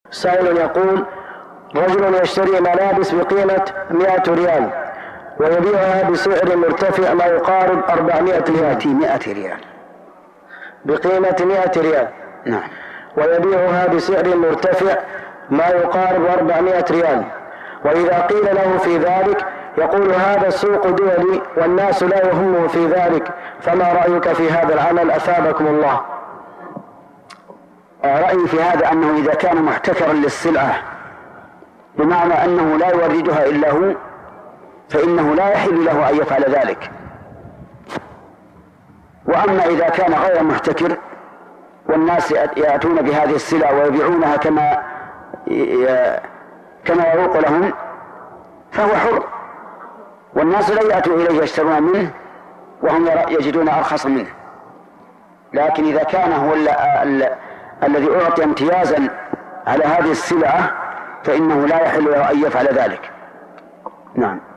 سائل يقول: رجل يشتري ملابس بقيمة 100 ريال ويبيعها بسعر مرتفع ما يقارب 400 ريال. 100 ريال بقيمة 100 ريال. نعم. ويبيعها بسعر مرتفع ما يقارب 400 ريال، وإذا قيل له في ذلك يقول: هذا السوق دولي والناس لا يهمه في ذلك، فما رأيك في هذا العمل أثابكم الله؟ رأيي في هذا أنه إذا كان محتكرا للسلعة بمعنى أنه لا يوردها إلا هو، فإنه لا يحل له أن يفعل ذلك. وأما إذا كان غير محتكر والناس يأتون بهذه السلع ويبيعونها كما يروق لهم فهو حر، والناس لا يأتوا إليه يشترون منه وهم يجدون أرخص منه. لكن إذا كان هو الذي أعطي امتيازا على هذه السلعة فإنه لا يحل له أن يفعل ذلك. نعم.